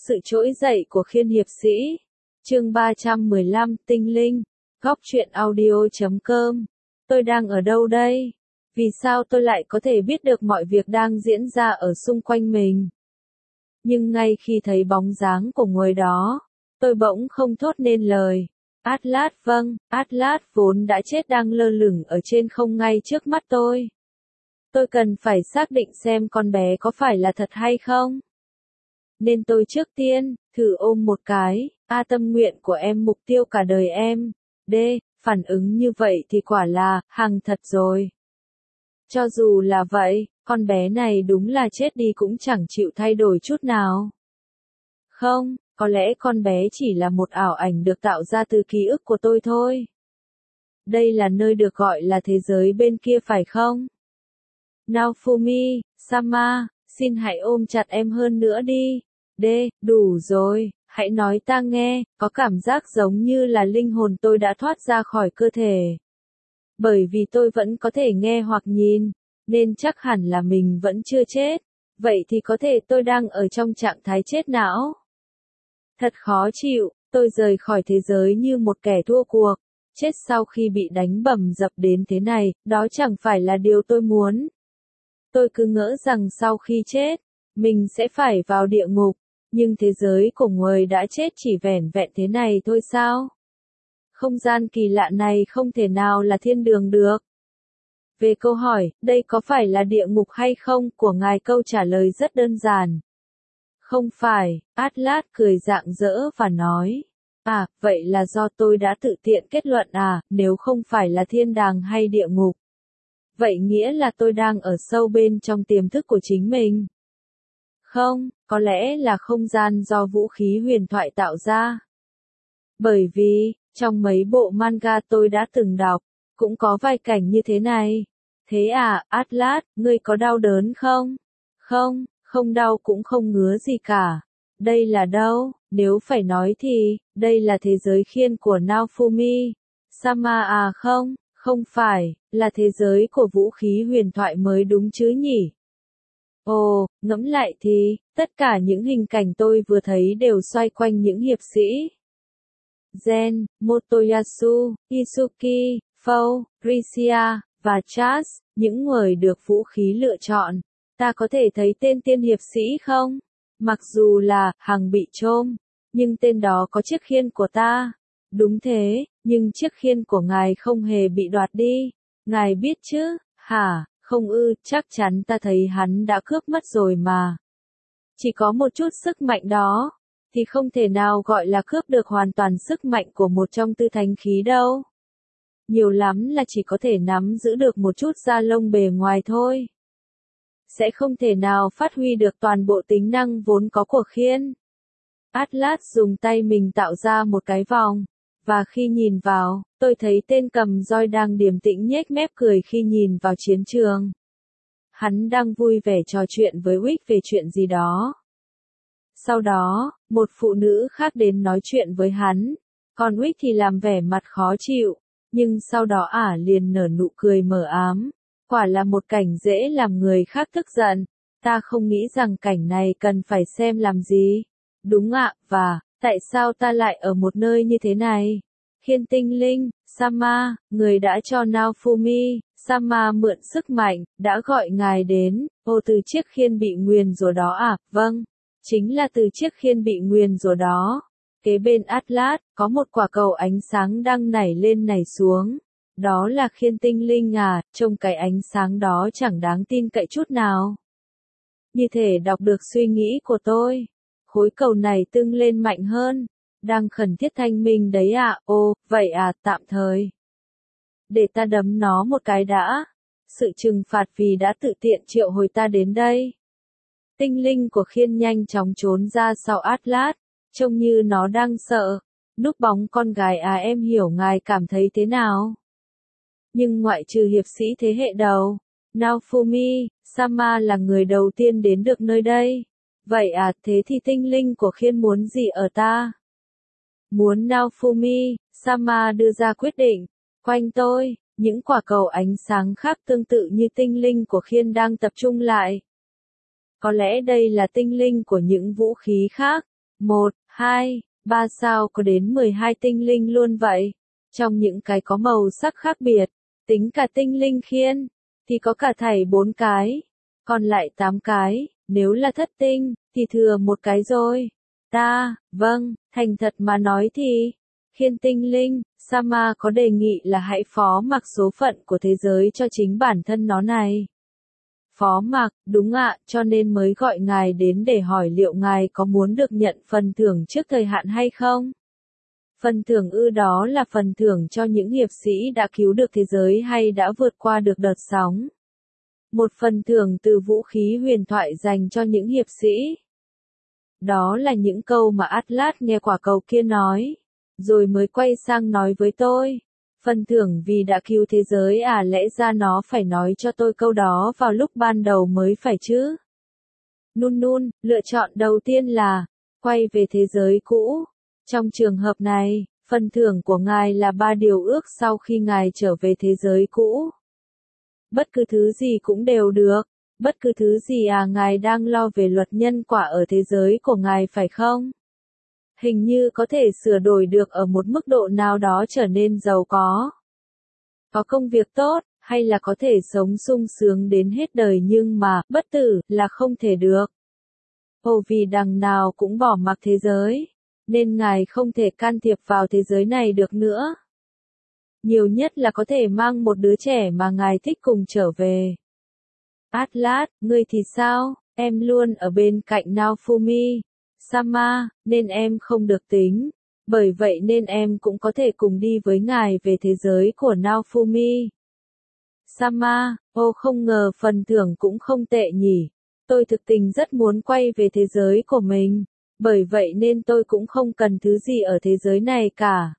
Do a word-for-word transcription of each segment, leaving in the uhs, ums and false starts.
Sự trỗi dậy của Khiên hiệp sĩ. Chương ba trăm mười lăm, Tinh linh. Góc truyện audio chấm com. Tôi đang ở đâu đây? Vì sao tôi lại có thể biết được mọi việc đang diễn ra ở xung quanh mình? Nhưng ngay khi thấy bóng dáng của người đó, tôi bỗng không thốt nên lời. Atlas, vâng, Atlas vốn đã chết đang lơ lửng ở trên không ngay trước mắt tôi. Tôi cần phải xác định xem con bé có phải là thật hay không. Nên tôi trước tiên, thử ôm một cái, a tâm nguyện của em, mục tiêu cả đời em. D, phản ứng như vậy thì quả là, hàng thật rồi. Cho dù là vậy, con bé này đúng là chết đi cũng chẳng chịu thay đổi chút nào. Không, có lẽ con bé chỉ là một ảo ảnh được tạo ra từ ký ức của tôi thôi. Đây là nơi được gọi là thế giới bên kia phải không? Naofumi, Sama, xin hãy ôm chặt em hơn nữa đi. D, đủ rồi, hãy nói ta nghe, có cảm giác giống như là linh hồn tôi đã thoát ra khỏi cơ thể. Bởi vì tôi vẫn có thể nghe hoặc nhìn, nên chắc hẳn là mình vẫn chưa chết. Vậy thì có thể tôi đang ở trong trạng thái chết não. Thật khó chịu, tôi rời khỏi thế giới như một kẻ thua cuộc. Chết sau khi bị đánh bầm dập đến thế này, đó chẳng phải là điều tôi muốn. Tôi cứ ngỡ rằng sau khi chết, mình sẽ phải vào địa ngục. Nhưng thế giới của người đã chết chỉ vẻn vẹn thế này thôi sao? Không gian kỳ lạ này không thể nào là thiên đường được. Về câu hỏi, đây có phải là địa ngục hay không, của ngài câu trả lời rất đơn giản. Không phải, Atlas cười rạng rỡ và nói. À, vậy là do tôi đã tự tiện kết luận à, nếu không phải là thiên đàng hay địa ngục. Vậy nghĩa là tôi đang ở sâu bên trong tiềm thức của chính mình. Không, có lẽ là không gian do vũ khí huyền thoại tạo ra. Bởi vì, trong mấy bộ manga tôi đã từng đọc, cũng có vài cảnh như thế này. Thế à, Atlas, ngươi có đau đớn không? Không, không đau cũng không ngứa gì cả. Đây là đâu? Nếu phải nói thì, đây là thế giới khiên của Naofumi. Sama à không, không phải, là thế giới của vũ khí huyền thoại mới đúng chứ nhỉ? Ồ, ngẫm lại thì, tất cả những hình cảnh tôi vừa thấy đều xoay quanh những hiệp sĩ. Zen, Motoyasu, Isuki, Fou, Risia, và Charles, những người được vũ khí lựa chọn. Ta có thể thấy tên tiên hiệp sĩ không? Mặc dù là, hàng bị chôm, nhưng tên đó có chiếc khiên của ta. Đúng thế, nhưng chiếc khiên của ngài không hề bị đoạt đi. Ngài biết chứ, hả? Không ư, chắc chắn ta thấy hắn đã cướp mất rồi mà. Chỉ có một chút sức mạnh đó, thì không thể nào gọi là cướp được hoàn toàn sức mạnh của một trong tư thánh khí đâu. Nhiều lắm là chỉ có thể nắm giữ được một chút da lông bề ngoài thôi. Sẽ không thể nào phát huy được toàn bộ tính năng vốn có của khiên. Atlas dùng tay mình tạo ra một cái vòng. Và khi nhìn vào, tôi thấy tên cầm roi đang điềm tĩnh nhếch mép cười khi nhìn vào chiến trường. Hắn đang vui vẻ trò chuyện với Wick về chuyện gì đó. Sau đó, một phụ nữ khác đến nói chuyện với hắn. Còn Wick thì làm vẻ mặt khó chịu. Nhưng sau đó ả liền nở nụ cười mờ ám. Quả là một cảnh dễ làm người khác tức giận. Ta không nghĩ rằng cảnh này cần phải xem làm gì. Đúng ạ, và, tại sao ta lại ở một nơi như thế này? Khiên tinh linh, Sama, người đã cho Naofumi, Sama mượn sức mạnh, đã gọi ngài đến. Ô, từ chiếc khiên bị nguyền rủa đó à? Vâng, chính là từ chiếc khiên bị nguyền rủa đó. Kế bên Atlas, có một quả cầu ánh sáng đang nảy lên nảy xuống. Đó là khiên tinh linh à, trông cái ánh sáng đó chẳng đáng tin cậy chút nào. Như thể đọc được suy nghĩ của tôi. Khối cầu này tưng lên mạnh hơn. Đang khẩn thiết thanh minh đấy à, ô, vậy à, tạm thời. Để ta đấm nó một cái đã. Sự trừng phạt vì đã tự tiện triệu hồi ta đến đây. Tinh linh của khiên nhanh chóng trốn ra sau Atlas. Trông như nó đang sợ. Núp bóng con gái à, em hiểu ngài cảm thấy thế nào? Nhưng ngoại trừ hiệp sĩ thế hệ đầu, Naofumi, Sama là người đầu tiên đến được nơi đây. Vậy à, thế thì tinh linh của khiên muốn gì ở ta? Muốn Naofumi, Sama đưa ra quyết định. Quanh tôi, những quả cầu ánh sáng khác tương tự như tinh linh của khiên đang tập trung lại. Có lẽ đây là tinh linh của những vũ khí khác. Một, hai, ba sao có đến mười hai tinh linh luôn vậy? Trong những cái có màu sắc khác biệt, tính cả tinh linh khiên, thì có cả thảy bốn cái, còn lại tám cái, nếu là thất tinh, thì thừa một cái rồi. Ta, vâng, thành thật mà nói thì, khiên tinh linh, Sama có đề nghị là hãy phó mặc số phận của thế giới cho chính bản thân nó này. Phó mặc, đúng ạ, cho nên mới gọi ngài đến để hỏi liệu ngài có muốn được nhận phần thưởng trước thời hạn hay không? Phần thưởng ư, đó là phần thưởng cho những hiệp sĩ đã cứu được thế giới hay đã vượt qua được đợt sóng. Một phần thưởng từ vũ khí huyền thoại dành cho những hiệp sĩ. Đó là những câu mà Atlas nghe quả cầu kia nói, rồi mới quay sang nói với tôi. Phần thưởng vì đã cứu thế giới à, lẽ ra nó phải nói cho tôi câu đó vào lúc ban đầu mới phải chứ. Nun nun, lựa chọn đầu tiên là quay về thế giới cũ. Trong trường hợp này, phần thưởng của ngài là ba điều ước sau khi ngài trở về thế giới cũ. Bất cứ thứ gì cũng đều được. Bất cứ thứ gì à, ngài đang lo về luật nhân quả ở thế giới của ngài phải không? Hình như có thể sửa đổi được ở một mức độ nào đó trở nên giàu có. Có công việc tốt, hay là có thể sống sung sướng đến hết đời nhưng mà, bất tử, là không thể được. Ồ, vì đằng nào cũng bỏ mặc thế giới, nên ngài không thể can thiệp vào thế giới này được nữa. Nhiều nhất là có thể mang một đứa trẻ mà ngài thích cùng trở về. Atlas, ngươi thì sao? Em luôn ở bên cạnh Naofumi, Sama, nên em không được tính. Bởi vậy nên em cũng có thể cùng đi với ngài về thế giới của Naofumi. Sama, ô không ngờ phần thưởng cũng không tệ nhỉ. Tôi thực tình rất muốn quay về thế giới của mình. Bởi vậy nên tôi cũng không cần thứ gì ở thế giới này cả.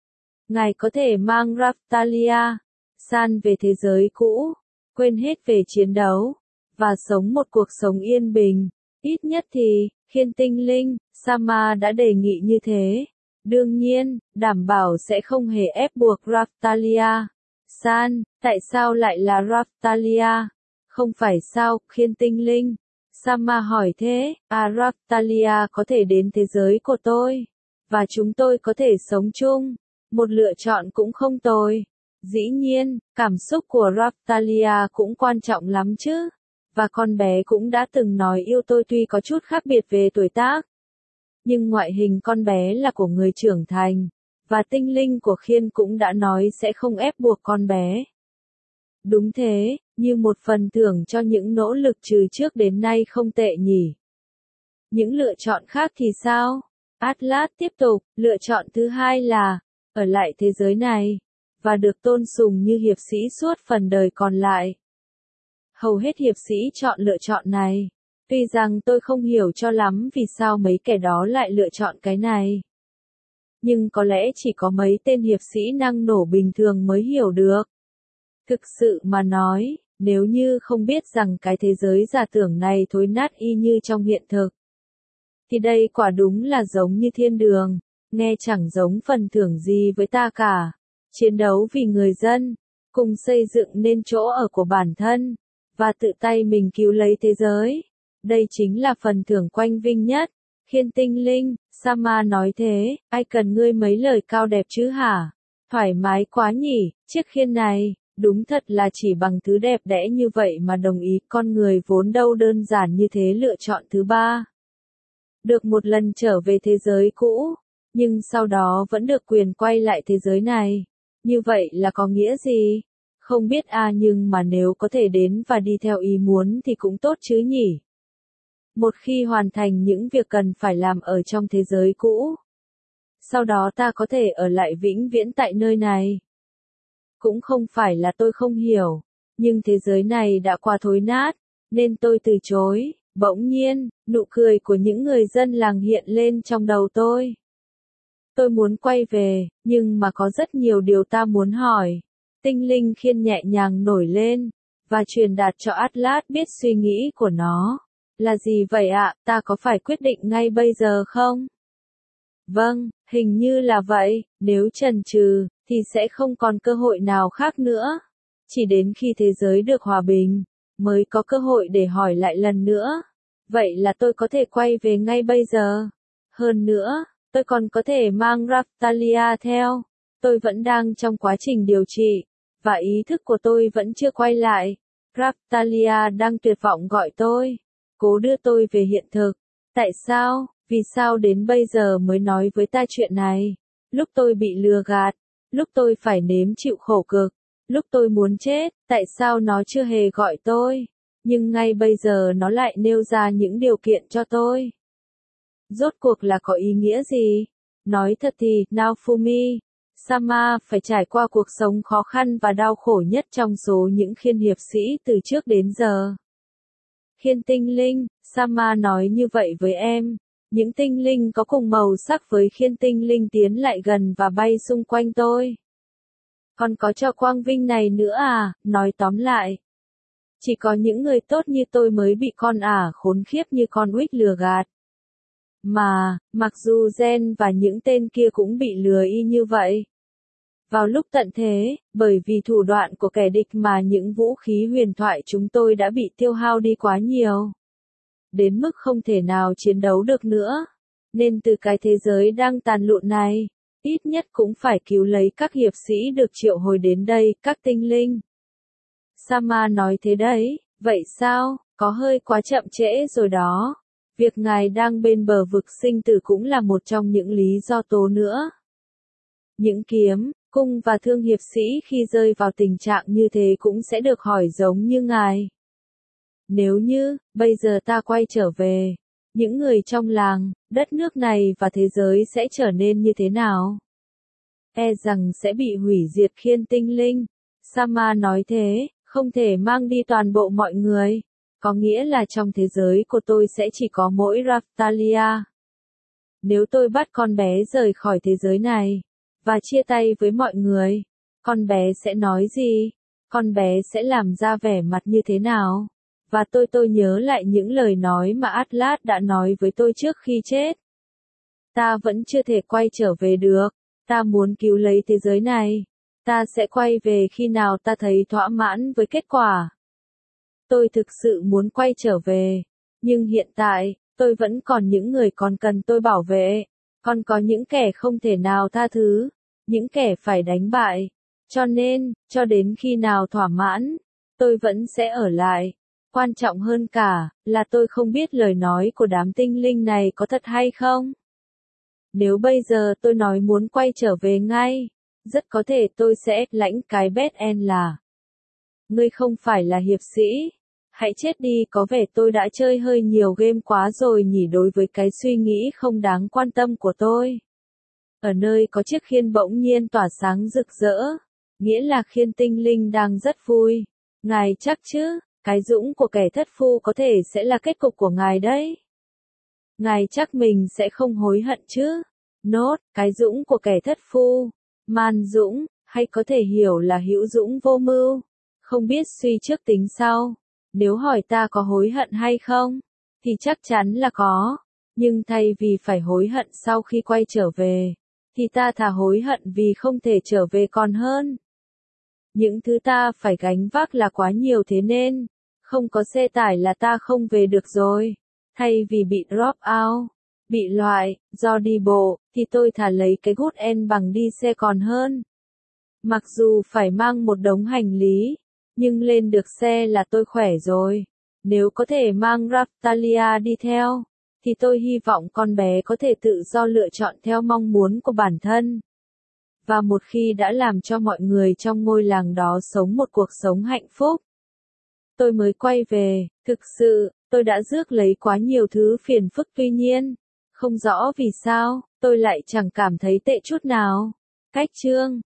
Ngài có thể mang Raftalia, San về thế giới cũ, quên hết về chiến đấu, và sống một cuộc sống yên bình. Ít nhất thì, khiên tinh linh, Sama đã đề nghị như thế. Đương nhiên, đảm bảo sẽ không hề ép buộc Raftalia. San, tại sao lại là Raftalia? Không phải sao, khiên tinh linh? Sama hỏi thế, à Raftalia có thể đến thế giới của tôi, và chúng tôi có thể sống chung. Một lựa chọn cũng không tồi. Dĩ nhiên, cảm xúc của Raftalia cũng quan trọng lắm chứ. Và con bé cũng đã từng nói yêu tôi tuy có chút khác biệt về tuổi tác. Nhưng ngoại hình con bé là của người trưởng thành. Và tinh linh của khiên cũng đã nói sẽ không ép buộc con bé. Đúng thế, như một phần thưởng cho những nỗ lực trừ trước đến nay không tệ nhỉ. Những lựa chọn khác thì sao? Atlas tiếp tục, lựa chọn thứ hai là ở lại thế giới này, và được tôn sùng như hiệp sĩ suốt phần đời còn lại. Hầu hết hiệp sĩ chọn lựa chọn này. Tuy rằng tôi không hiểu cho lắm vì sao mấy kẻ đó lại lựa chọn cái này. Nhưng có lẽ chỉ có mấy tên hiệp sĩ năng nổ bình thường mới hiểu được. Thực sự mà nói, nếu như không biết rằng cái thế giới giả tưởng này thối nát y như trong hiện thực, thì đây quả đúng là giống như thiên đường, nghe chẳng giống phần thưởng gì với ta cả. Chiến đấu vì người dân, cùng xây dựng nên chỗ ở của bản thân, và tự tay mình cứu lấy thế giới. Đây chính là phần thưởng quanh vinh nhất. Khiên tinh linh, Sama nói thế, ai cần ngươi mấy lời cao đẹp chứ hả? Thoải mái quá nhỉ, chiếc khiên này, đúng thật là chỉ bằng thứ đẹp đẽ như vậy mà đồng ý, con người vốn đâu đơn giản như thế. Lựa chọn thứ ba. Được một lần trở về thế giới cũ, nhưng sau đó vẫn được quyền quay lại thế giới này. Như vậy là có nghĩa gì? Không biết à, nhưng mà nếu có thể đến và đi theo ý muốn thì cũng tốt chứ nhỉ? Một khi hoàn thành những việc cần phải làm ở trong thế giới cũ, sau đó ta có thể ở lại vĩnh viễn tại nơi này. Cũng không phải là tôi không hiểu, nhưng thế giới này đã qua thối nát, nên tôi từ chối. Bỗng nhiên, nụ cười của những người dân làng hiện lên trong đầu tôi. Tôi muốn quay về, nhưng mà có rất nhiều điều ta muốn hỏi. Tinh linh khiên nhẹ nhàng nổi lên, và truyền đạt cho Atlas biết suy nghĩ của nó. Là gì vậy ạ, ta có phải quyết định ngay bây giờ không? Vâng, hình như là vậy, nếu chần chừ, thì sẽ không còn cơ hội nào khác nữa. Chỉ đến khi thế giới được hòa bình, mới có cơ hội để hỏi lại lần nữa. Vậy là tôi có thể quay về ngay bây giờ. Hơn nữa, tôi còn có thể mang Raftalia theo. Tôi vẫn đang trong quá trình điều trị, và ý thức của tôi vẫn chưa quay lại. Raftalia đang tuyệt vọng gọi tôi, cố đưa tôi về hiện thực. Tại sao? Vì sao đến bây giờ mới nói với ta chuyện này? Lúc tôi bị lừa gạt, lúc tôi phải nếm chịu khổ cực, lúc tôi muốn chết, tại sao nó chưa hề gọi tôi? Nhưng ngay bây giờ nó lại nêu ra những điều kiện cho tôi. Rốt cuộc là có ý nghĩa gì? Nói thật thì, Naofumi Sama phải trải qua cuộc sống khó khăn và đau khổ nhất trong số những khiên hiệp sĩ từ trước đến giờ. Khiên tinh linh, Sama nói như vậy với em. Những tinh linh có cùng màu sắc với khiên tinh linh tiến lại gần và bay xung quanh tôi. Còn có cho quang vinh này nữa à, nói tóm lại. Chỉ có những người tốt như tôi mới bị con ả khốn khiếp như con uýt lừa gạt. Mà, mặc dù Gen và những tên kia cũng bị lừa y như vậy. Vào lúc tận thế, bởi vì thủ đoạn của kẻ địch mà những vũ khí huyền thoại chúng tôi đã bị tiêu hao đi quá nhiều. Đến mức không thể nào chiến đấu được nữa. Nên từ cái thế giới đang tàn lụn này, ít nhất cũng phải cứu lấy các hiệp sĩ được triệu hồi đến đây, các tinh linh. Sama nói thế đấy, vậy sao, có hơi quá chậm trễ rồi đó. Việc ngài đang bên bờ vực sinh tử cũng là một trong những lý do tố nữa. Những kiếm, cung và thương hiệp sĩ khi rơi vào tình trạng như thế cũng sẽ được hỏi giống như ngài. Nếu như, bây giờ ta quay trở về, những người trong làng, đất nước này và thế giới sẽ trở nên như thế nào? E rằng sẽ bị hủy diệt khiên tinh linh. Sama nói thế, không thể mang đi toàn bộ mọi người. Có nghĩa là trong thế giới của tôi sẽ chỉ có mỗi Raftalia. Nếu tôi bắt con bé rời khỏi thế giới này, và chia tay với mọi người, con bé sẽ nói gì? Con bé sẽ làm ra vẻ mặt như thế nào? Và tôi tôi nhớ lại những lời nói mà Atlas đã nói với tôi trước khi chết. Ta vẫn chưa thể quay trở về được. Ta muốn cứu lấy thế giới này. Ta sẽ quay về khi nào ta thấy thỏa mãn với kết quả. Tôi thực sự muốn quay trở về. Nhưng hiện tại, tôi vẫn còn những người còn cần tôi bảo vệ. Còn có những kẻ không thể nào tha thứ. Những kẻ phải đánh bại. Cho nên, cho đến khi nào thỏa mãn, tôi vẫn sẽ ở lại. Quan trọng hơn cả, là tôi không biết lời nói của đám tinh linh này có thật hay không. Nếu bây giờ tôi nói muốn quay trở về ngay, rất có thể tôi sẽ lãnh cái bét en là. Ngươi không phải là hiệp sĩ. Hãy chết đi, có vẻ tôi đã chơi hơi nhiều game quá rồi nhỉ đối với cái suy nghĩ không đáng quan tâm của tôi. Ở nơi có chiếc khiên bỗng nhiên tỏa sáng rực rỡ, nghĩa là khiên tinh linh đang rất vui. Ngài chắc chứ, cái dũng của kẻ thất phu có thể sẽ là kết cục của ngài đấy. Ngài chắc mình sẽ không hối hận chứ. Nốt, cái dũng của kẻ thất phu, man dũng, hay có thể hiểu là hữu dũng vô mưu, không biết suy trước tính sau. Nếu hỏi ta có hối hận hay không, thì chắc chắn là có. Nhưng thay vì phải hối hận sau khi quay trở về, thì ta thà hối hận vì không thể trở về còn hơn. Những thứ ta phải gánh vác là quá nhiều thế nên, không có xe tải là ta không về được rồi. Thay vì bị drop out, bị loại, do đi bộ, thì tôi thà lấy cái good end bằng đi xe còn hơn. Mặc dù phải mang một đống hành lý, nhưng lên được xe là tôi khỏe rồi. Nếu có thể mang Raftalia đi theo, thì tôi hy vọng con bé có thể tự do lựa chọn theo mong muốn của bản thân. Và một khi đã làm cho mọi người trong ngôi làng đó sống một cuộc sống hạnh phúc, tôi mới quay về. Thực sự, tôi đã rước lấy quá nhiều thứ phiền phức tuy nhiên, không rõ vì sao, tôi lại chẳng cảm thấy tệ chút nào. Cách chương